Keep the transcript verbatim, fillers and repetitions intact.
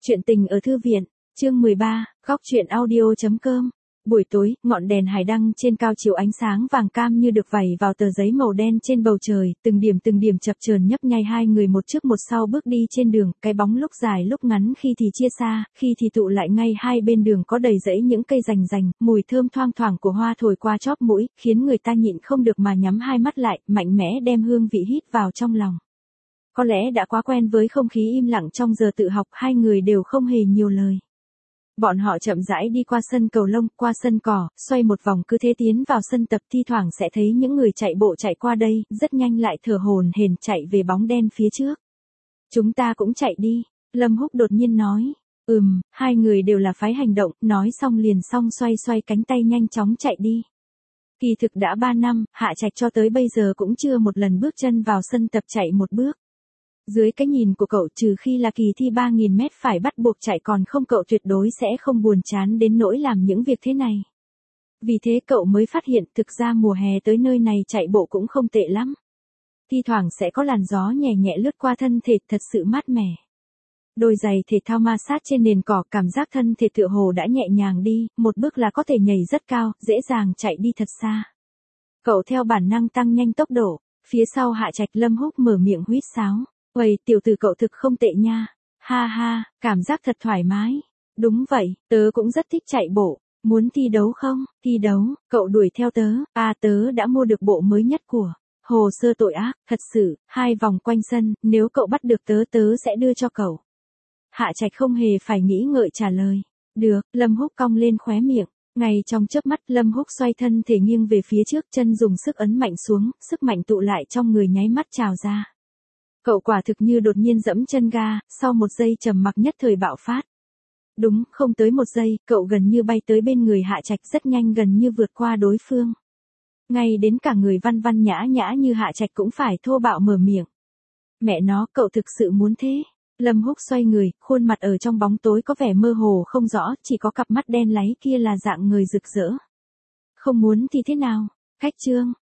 Chuyện tình ở thư viện, chương mười ba, góc truyện audio.com. Buổi tối, ngọn đèn hải đăng trên cao chiếu ánh sáng vàng cam như được vẩy vào tờ giấy màu đen trên bầu trời, từng điểm từng điểm chập chờn nhấp nháy hai người một trước một sau bước đi trên đường, cái bóng lúc dài lúc ngắn khi thì chia xa, khi thì tụ lại ngay hai bên đường có đầy rẫy những cây rành rành, mùi thơm thoang thoảng của hoa thổi qua chóp mũi, khiến người ta nhịn không được mà nhắm hai mắt lại, mạnh mẽ đem hương vị hít vào trong lòng. Có lẽ đã quá quen với không khí im lặng trong giờ tự học, hai người đều không hề nhiều lời. Bọn họ chậm rãi đi qua sân cầu lông, qua sân cỏ, xoay một vòng cứ thế tiến vào sân tập, thi thoảng sẽ thấy những người chạy bộ chạy qua đây, rất nhanh lại thở hổn hển chạy về bóng đen phía trước. Chúng ta cũng chạy đi, Lâm Húc đột nhiên nói. Ừm, hai người đều là phái hành động, nói xong liền xong xoay xoay cánh tay nhanh chóng chạy đi. Kỳ thực đã ba năm, Hạ Trạch cho tới bây giờ cũng chưa một lần bước chân vào sân tập chạy một bước. Dưới cái nhìn của cậu, trừ khi là kỳ thi ba nghìn mét phải bắt buộc chạy, còn không cậu tuyệt đối sẽ không buồn chán đến nỗi làm những việc thế này. Vì thế cậu mới phát hiện thực ra mùa hè tới nơi này chạy bộ cũng không tệ lắm. Thi thoảng sẽ có làn gió nhẹ nhẹ lướt qua thân thể, thật sự mát mẻ. Đôi giày thể thao ma sát trên nền cỏ, cảm giác thân thể tựa hồ đã nhẹ nhàng đi, một bước là có thể nhảy rất cao, dễ dàng chạy đi thật xa. Cậu theo bản năng tăng nhanh tốc độ, phía sau Hạ Trạch. Lâm Húc mở miệng huýt sáo. Uầy, tiểu tử cậu thực không tệ nha. Ha ha, cảm giác thật thoải mái. Đúng vậy, tớ cũng rất thích chạy bộ. Muốn thi đấu không? Thi đấu, cậu đuổi theo tớ. À, tớ đã mua được bộ mới nhất của Hồ Sơ Tội Ác. Thật sự, hai vòng quanh sân, nếu cậu bắt được tớ tớ sẽ đưa cho cậu. Hạ Trạch không hề phải nghĩ ngợi trả lời. Được, Lâm Húc cong lên khóe miệng. Ngay trong chớp mắt, Lâm Húc xoay thân thể nghiêng về phía trước, chân dùng sức ấn mạnh xuống, sức mạnh tụ lại trong người nháy mắt trào ra. Cậu quả thực như đột nhiên giẫm chân ga, sau một giây trầm mặc nhất thời bạo phát. Đúng, không tới một giây, cậu gần như bay tới bên người Hạ Trạch, rất nhanh, gần như vượt qua đối phương. Ngay đến cả người văn văn nhã nhã như Hạ Trạch cũng phải thô bạo mở miệng. Mẹ nó, cậu thực sự muốn thế? Lâm Húc xoay người, khuôn mặt ở trong bóng tối có vẻ mơ hồ không rõ, chỉ có cặp mắt đen láy kia là dạng người rực rỡ. Không muốn thì thế nào? Cách chương.